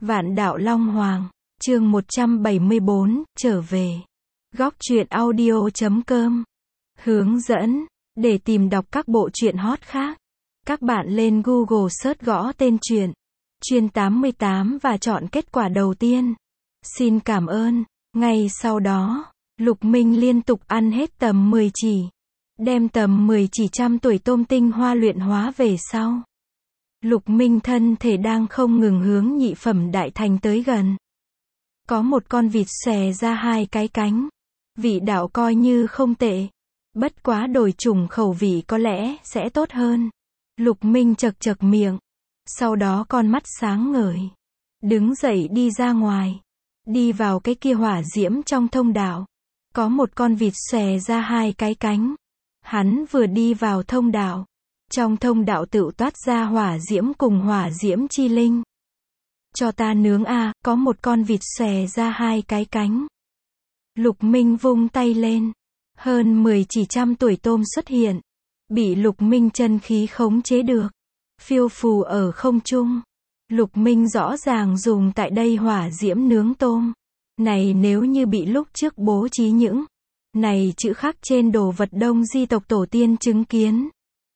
Vạn Đạo Long Hoàng, chương 174, trở về. Góc truyện audio.com. Hướng dẫn, để tìm đọc các bộ truyện hot khác. Các bạn lên Google search gõ tên truyện, Chuyên 88 và chọn kết quả đầu tiên. Xin cảm ơn. Ngay sau đó, Lục Minh liên tục ăn hết tầm 10 chỉ. Đem tầm 10 chỉ trăm tuổi tôm tinh hoa luyện hóa về sau. Lục Minh thân thể đang không ngừng hướng nhị phẩm đại thành tới gần. Có một con vịt xòe ra hai cái cánh. Vị đạo coi như không tệ. Bất quá đổi chủng khẩu vị có lẽ sẽ tốt hơn. Lục Minh chật chật miệng. Sau đó con mắt sáng ngời. Đứng dậy đi ra ngoài. Đi vào cái kia hỏa diễm trong thông đạo. Có một con vịt xòe ra hai cái cánh. Hắn vừa đi vào thông đạo. Trong thông đạo tự toát ra hỏa diễm cùng hỏa diễm chi linh. Cho ta nướng a, có một con vịt xòe ra hai cái cánh. Lục Minh vung tay lên. Hơn 10 chỉ trăm tuổi tôm xuất hiện. Bị Lục Minh chân khí khống chế được. Phiêu phù ở không trung. Lục Minh rõ ràng dùng tại đây hỏa diễm nướng tôm. Này nếu như bị lúc trước bố trí những này chữ khắc trên đồ vật Đông di tộc tổ tiên chứng kiến.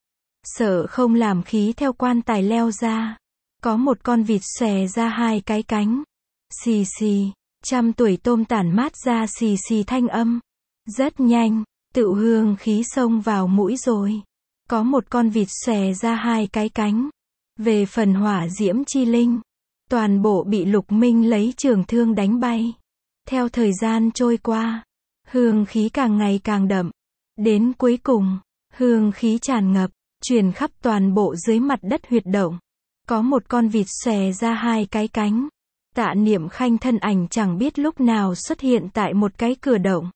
Sợ không làm khí theo quan tài leo ra. Có một con vịt xòe ra hai cái cánh. Xì xì, trăm tuổi tôm tản mát ra xì xì thanh âm. Rất nhanh, tự hương khí xông vào mũi rồi. Có một con vịt xòe ra hai cái cánh. Về phần hỏa diễm chi linh, toàn bộ bị Lục Minh lấy trường thương đánh bay. Theo thời gian trôi qua, hương khí càng ngày càng đậm. Đến cuối cùng, hương khí tràn ngập, truyền khắp toàn bộ dưới mặt đất huyệt động. Có một con vịt xòe ra hai cái cánh. Tạ Niệm Khanh thân ảnh chẳng biết lúc nào xuất hiện tại một cái cửa động.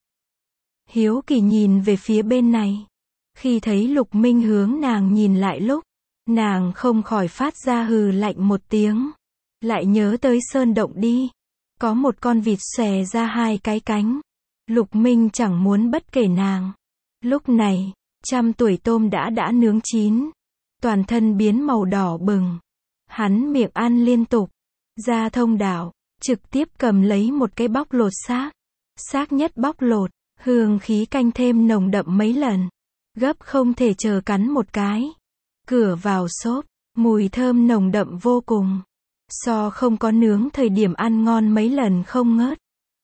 Hiếu kỳ nhìn về phía bên này. Khi thấy Lục Minh hướng nàng nhìn lại lúc, nàng không khỏi phát ra hừ lạnh một tiếng. Lại nhớ tới sơn động đi. Có một con vịt xòe ra hai cái cánh. Lục Minh chẳng muốn bất kể nàng. Lúc này, trăm tuổi tôm đã nướng chín. Toàn thân biến màu đỏ bừng. Hắn miệng ăn liên tục. Ra thông đạo, trực tiếp cầm lấy một cái bóc lột xác. Xác nhất bóc lột, hương khí canh thêm nồng đậm mấy lần. Gấp không thể chờ cắn một cái. Cửa vào xốp, mùi thơm nồng đậm vô cùng. So không có nướng thời điểm ăn ngon mấy lần không ngớt.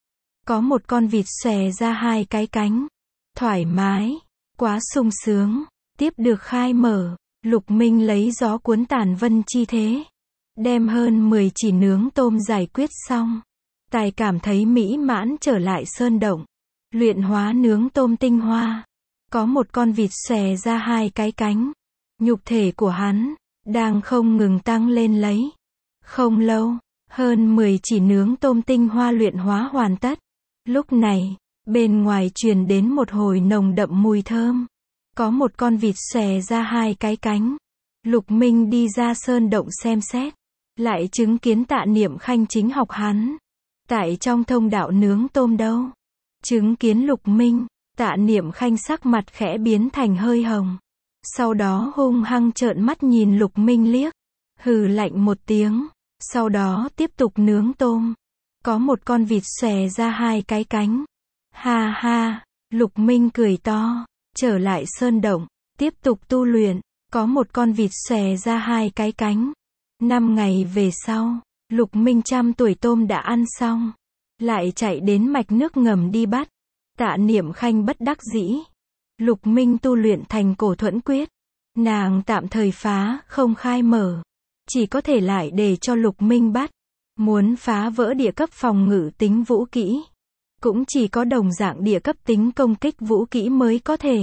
Có một con vịt xòe ra hai cái cánh. Thoải mái, quá sung sướng. Tiếp được khai mở, Lục Minh lấy gió cuốn tàn vân chi thế. Đem hơn 10 chỉ nướng tôm giải quyết xong. Tài cảm thấy mỹ mãn trở lại sơn động. Luyện hóa nướng tôm tinh hoa. Có một con vịt xòe ra hai cái cánh. Nhục thể của hắn đang không ngừng tăng lên lấy. Không lâu, hơn 10 chỉ nướng tôm tinh hoa luyện hóa hoàn tất. Lúc này, bên ngoài truyền đến một hồi nồng đậm mùi thơm. Có một con vịt xòe ra hai cái cánh. Lục Minh đi ra sơn động xem xét. Lại chứng kiến Tạ Niệm Khanh chính học hắn. Tại trong thông đạo nướng tôm đâu. Chứng kiến Lục Minh, Tạ Niệm Khanh sắc mặt khẽ biến thành hơi hồng. Sau đó hung hăng trợn mắt nhìn Lục Minh liếc. Hừ lạnh một tiếng. Sau đó tiếp tục nướng tôm. Có một con vịt xòe ra hai cái cánh. Ha ha, Lục Minh cười to. Trở lại sơn động, tiếp tục tu luyện. Có một con vịt xòe ra hai cái cánh. 5 ngày về sau, Lục Minh trăm tuổi tôm đã ăn xong. Lại chạy đến mạch nước ngầm đi bắt. Tạ Niệm Khanh bất đắc dĩ. Lục Minh tu luyện thành cổ thuẫn quyết. Nàng tạm thời phá không khai mở. Chỉ có thể lại để cho Lục Minh bắt. Muốn phá vỡ địa cấp phòng ngự tính vũ kỹ. Cũng chỉ có đồng dạng địa cấp tính công kích vũ kỹ mới có thể.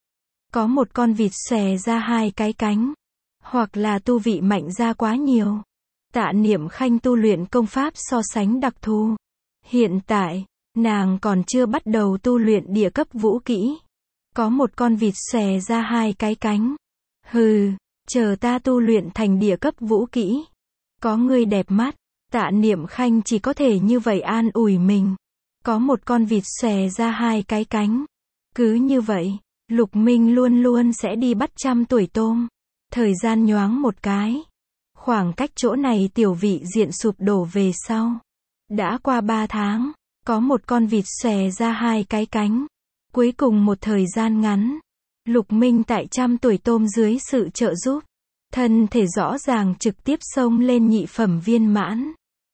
Có một con vịt xòe ra hai cái cánh. Hoặc là tu vị mạnh ra quá nhiều. Tạ Niệm Khanh tu luyện công pháp so sánh đặc thù. Hiện tại, nàng còn chưa bắt đầu tu luyện địa cấp vũ kỹ. Có một con vịt xòe ra hai cái cánh. Hừ, chờ ta tu luyện thành địa cấp vũ kỹ. Có ngươi đẹp mắt. Tạ Niệm Khanh chỉ có thể như vậy an ủi mình. Có một con vịt xòe ra hai cái cánh. Cứ như vậy, Lục Minh luôn luôn sẽ đi bắt trăm tuổi tôm. Thời gian nhoáng một cái. Khoảng cách chỗ này tiểu vị diện sụp đổ về sau. Đã qua 3 tháng, có một con vịt xòe ra 2 cái cánh. Cuối cùng một thời gian ngắn, Lục Minh tại 100 tuổi tôm dưới sự trợ giúp, thân thể rõ ràng trực tiếp xông lên nhị phẩm viên mãn.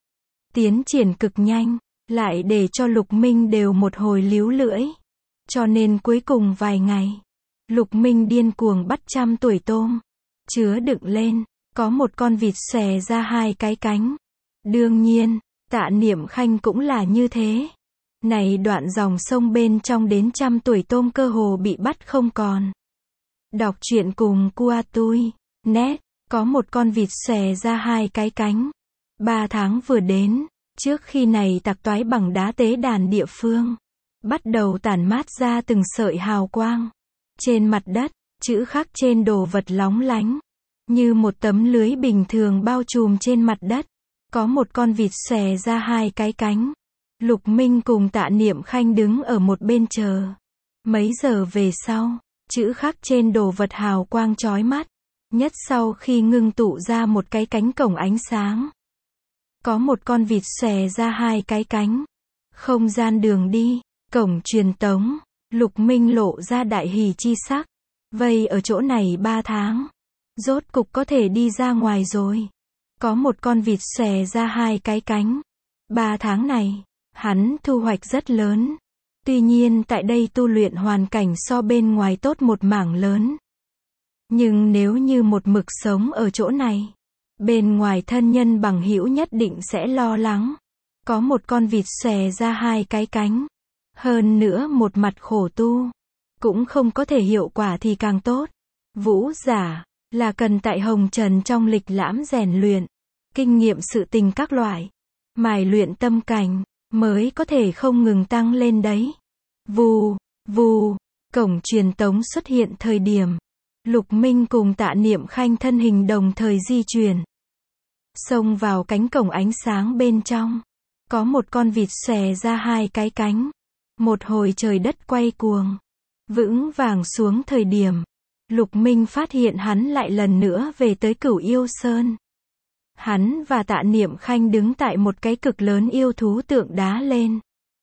Tiến triển cực nhanh, lại để cho Lục Minh đều một hồi líu lưỡi. Cho nên cuối cùng vài ngày, Lục Minh điên cuồng bắt 100 tuổi tôm, chứa đựng lên, có một con vịt xòe ra 2 cái cánh. Đương nhiên, Tạ Niệm Khanh cũng là như thế. Này đoạn dòng sông bên trong đến 100 tuổi tôm cơ hồ bị bắt không còn. Đọc truyện cùng Cua Tui, net, có một con vịt xòe ra 2 cái cánh. 3 tháng vừa đến, trước khi này tạc toái bằng đá tế đàn địa phương, bắt đầu tản mát ra từng sợi hào quang. Trên mặt đất, chữ khắc trên đồ vật lóng lánh, như một tấm lưới bình thường bao trùm trên mặt đất. Có một con vịt xòe ra 2 cái cánh. Lục Minh cùng Tạ Niệm Khanh đứng ở một bên chờ. Mấy giờ về sau, chữ khắc trên đồ vật hào quang chói mắt. Nhất sau khi ngưng tụ ra một cái cánh cổng ánh sáng. Có một con vịt xòe ra 2 cái cánh. Không gian đường đi, cổng truyền tống. Lục Minh lộ ra đại hỉ chi sắc. Vây ở chỗ này 3 tháng. Rốt cục có thể đi ra ngoài rồi. Có một con vịt xòe ra 2 cái cánh. 3 tháng này, hắn thu hoạch rất lớn. Tuy nhiên tại đây tu luyện hoàn cảnh so bên ngoài tốt một mảng lớn. Nhưng nếu như một mực sống ở chỗ này, bên ngoài thân nhân bằng hữu nhất định sẽ lo lắng. Có một con vịt xòe ra 2 cái cánh. Hơn nữa một mặt khổ tu. Cũng không có thể hiệu quả thì càng tốt. Vũ giả là cần tại hồng trần trong lịch lãm rèn luyện, kinh nghiệm sự tình các loại, mài luyện tâm cảnh, mới có thể không ngừng tăng lên đấy. Vù, vù, cổng truyền tống xuất hiện thời điểm. Lục Minh cùng Tạ Niệm Khanh thân hình đồng thời di chuyển. Xông vào cánh cổng ánh sáng bên trong. Có một con vịt xòe ra 2 cái cánh. Một hồi trời đất quay cuồng. Vững vàng xuống thời điểm. Lục Minh phát hiện hắn lại lần nữa về tới Cửu Yêu Sơn. Hắn và Tạ Niệm Khanh đứng tại một cái cực lớn yêu thú tượng đá lên.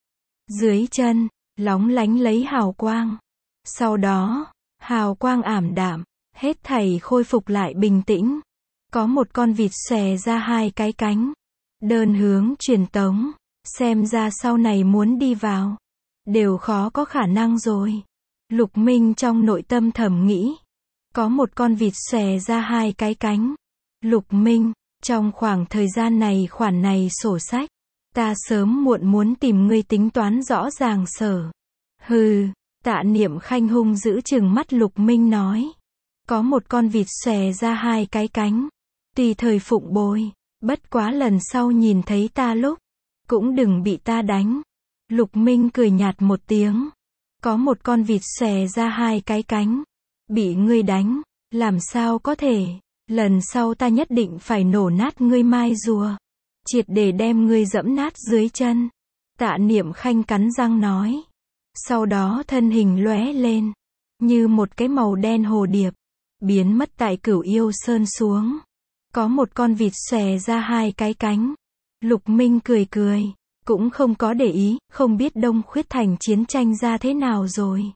Dưới chân, lóng lánh lấy hào quang. Sau đó, hào quang ảm đạm, hết thảy khôi phục lại bình tĩnh. Có một con vịt xòe ra 2 cái cánh. Đơn hướng truyền tống, xem ra sau này muốn đi vào, đều khó có khả năng rồi. Lục Minh trong nội tâm thầm nghĩ. Có một con vịt xòe ra 2 cái cánh. Lục Minh, trong khoảng thời gian này khoản này sổ sách, ta sớm muộn muốn tìm ngươi tính toán rõ ràng sở. Hừ, Tạ Niệm Khanh hung dữ trừng mắt Lục Minh nói. Có một con vịt xòe ra 2 cái cánh. Tùy thời phụng bồi, bất quá lần sau nhìn thấy ta lúc, cũng đừng bị ta đánh. Lục Minh cười nhạt một tiếng. Có một con vịt xòe ra 2 cái cánh. Bị ngươi đánh, làm sao có thể, lần sau ta nhất định phải nổ nát ngươi mai rùa. Triệt để đem ngươi dẫm nát dưới chân. Tạ Niệm Khanh cắn răng nói. Sau đó thân hình lóe lên, như một cái màu đen hồ điệp, biến mất tại Cửu Yêu Sơn xuống. Có một con vịt xòe ra 2 cái cánh. Lục Minh cười cười, cũng không có để ý, không biết Đông Khuyết Thành chiến tranh ra thế nào rồi.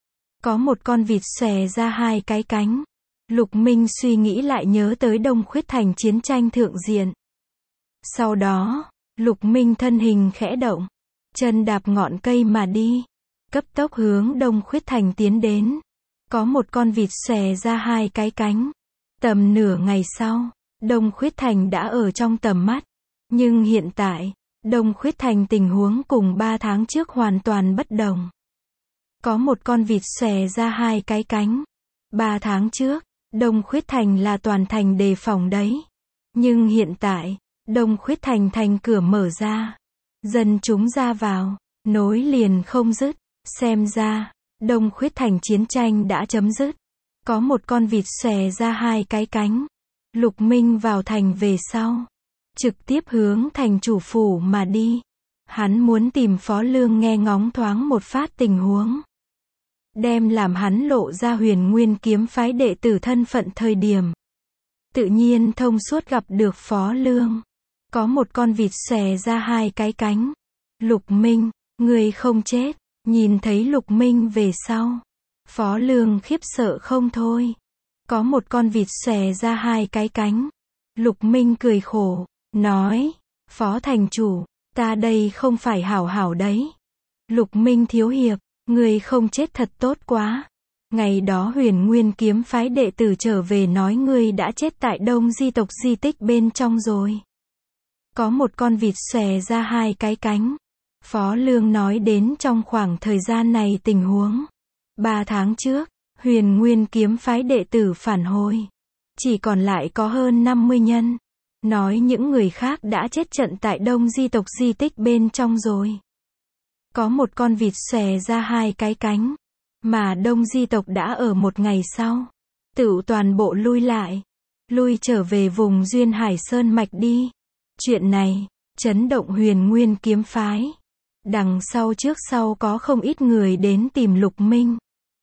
Có một con vịt xòe ra 2 cái cánh. Lục Minh suy nghĩ lại nhớ tới Đông Khuyết Thành chiến tranh thượng diện. Sau đó, Lục Minh thân hình khẽ động, chân đạp ngọn cây mà đi, cấp tốc hướng Đông Khuyết Thành tiến đến. Có một con vịt xòe ra 2 cái cánh. Tầm nửa ngày sau, Đông Khuyết Thành đã ở trong tầm mắt. Nhưng hiện tại, Đông Khuyết Thành tình huống cùng 3 tháng trước hoàn toàn bất đồng. Có một con vịt xòe ra 2 cái cánh. 3 tháng trước, Đông Khuyết Thành là toàn thành đề phòng đấy. Nhưng hiện tại, Đông Khuyết Thành thành cửa mở ra. Dân chúng ra vào, nối liền không dứt. Xem ra, Đông Khuyết Thành chiến tranh đã chấm dứt. Có một con vịt xòe ra 2 cái cánh. Lục Minh vào thành về sau, trực tiếp hướng thành chủ phủ mà đi. Hắn muốn tìm Phó Lương nghe ngóng thoáng một phát tình huống. Đem làm hắn lộ ra Huyền Nguyên kiếm phái đệ tử thân phận thời điểm. tự nhiên thông suốt gặp được Phó Lương. Có một con vịt xòe ra hai cái cánh. Lục Minh, ngươi không chết. Nhìn thấy Lục Minh về sau, Phó Lương khiếp sợ không thôi. Có một con vịt xòe ra hai cái cánh. Lục Minh cười khổ, nói, Phó thành chủ, ta đây không phải hảo hảo đấy. Lục Minh thiếu hiệp, ngươi không chết thật tốt quá. Ngày đó Huyền Nguyên kiếm phái đệ tử trở về nói ngươi đã chết tại Đông Di tộc di tích bên trong rồi. Có một con vịt xòe ra hai cái cánh. Phó Lương nói đến trong khoảng thời gian này tình huống. 3 tháng trước, Huyền Nguyên kiếm phái đệ tử phản hồi. Chỉ còn lại có hơn 50 nhân. Nói những người khác đã chết trận tại Đông Di tộc di tích bên trong rồi. Có một con vịt xòe ra hai cái cánh. Mà Đông Di tộc đã ở một ngày sau. Tựu toàn bộ lui lại. Lui trở về vùng Duyên Hải Sơn Mạch đi. Chuyện này, chấn động Huyền Nguyên kiếm phái. Đằng sau trước sau có không ít người đến tìm Lục Minh.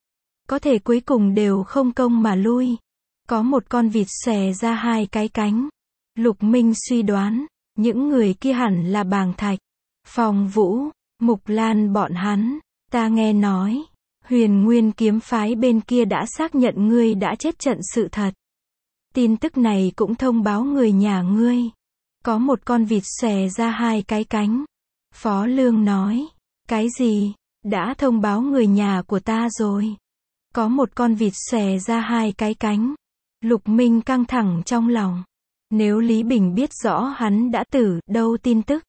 Có thể cuối cùng đều không công mà lui. Có một con vịt xòe ra hai cái cánh. Lục Minh suy đoán, những người kia hẳn là Bàng Thạch, Phong Vũ, Mục Lan bọn hắn. Ta nghe nói, Huyền Nguyên kiếm phái bên kia đã xác nhận ngươi đã chết trận sự thật. Tin tức này cũng thông báo người nhà ngươi. Có một con vịt xòe ra hai cái cánh. Phó Lương nói, cái gì? Đã thông báo người nhà của ta rồi. Có một con vịt xòe ra hai cái cánh. Lục Minh căng thẳng trong lòng. Nếu Lý Bình biết rõ hắn đã tử đâu tin tức,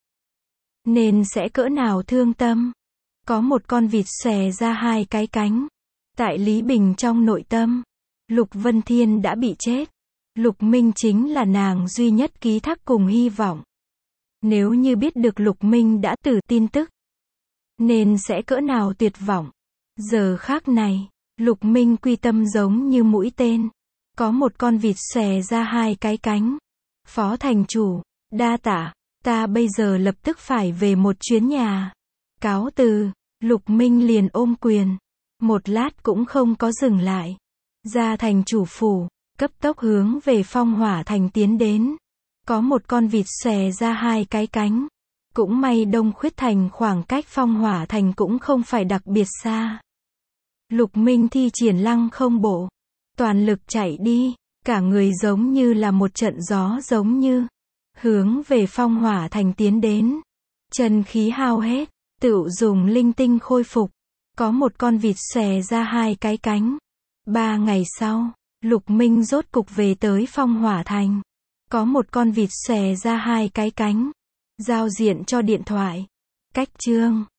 nên sẽ cỡ nào thương tâm. Có một con vịt xòe ra hai cái cánh. Tại Lý Bình trong nội tâm, Lục Vân Thiên đã bị chết. Lục Minh chính là nàng duy nhất ký thác cùng hy vọng. Nếu như biết được Lục Minh đã tử tin tức, nên sẽ cỡ nào tuyệt vọng. Giờ khác này, Lục Minh quy tâm giống như mũi tên. Có một con vịt xòe ra hai cái cánh. Phó thành chủ, đa tạ, ta bây giờ lập tức phải về một chuyến nhà. Cáo từ, Lục Minh liền ôm quyền. Một lát cũng không có dừng lại. Ra thành chủ phủ, cấp tốc hướng về Phong Hỏa Thành tiến đến. Có một con vịt xòe ra hai cái cánh. Cũng may Đông Khuyết Thành khoảng cách Phong Hỏa Thành cũng không phải đặc biệt xa. Lục Minh thi triển lăng không bộ. Toàn lực chạy đi. Cả người giống như là một trận gió giống như. Hướng về Phong Hỏa Thành tiến đến. Chân khí hao hết. Tựu dùng linh tinh khôi phục. Có một con vịt xòe ra hai cái cánh. 3 ngày sau, Lục Minh rốt cục về tới Phong Hỏa Thành. Có một con vịt xòe ra hai cái cánh. Giao diện cho điện thoại. Cách chương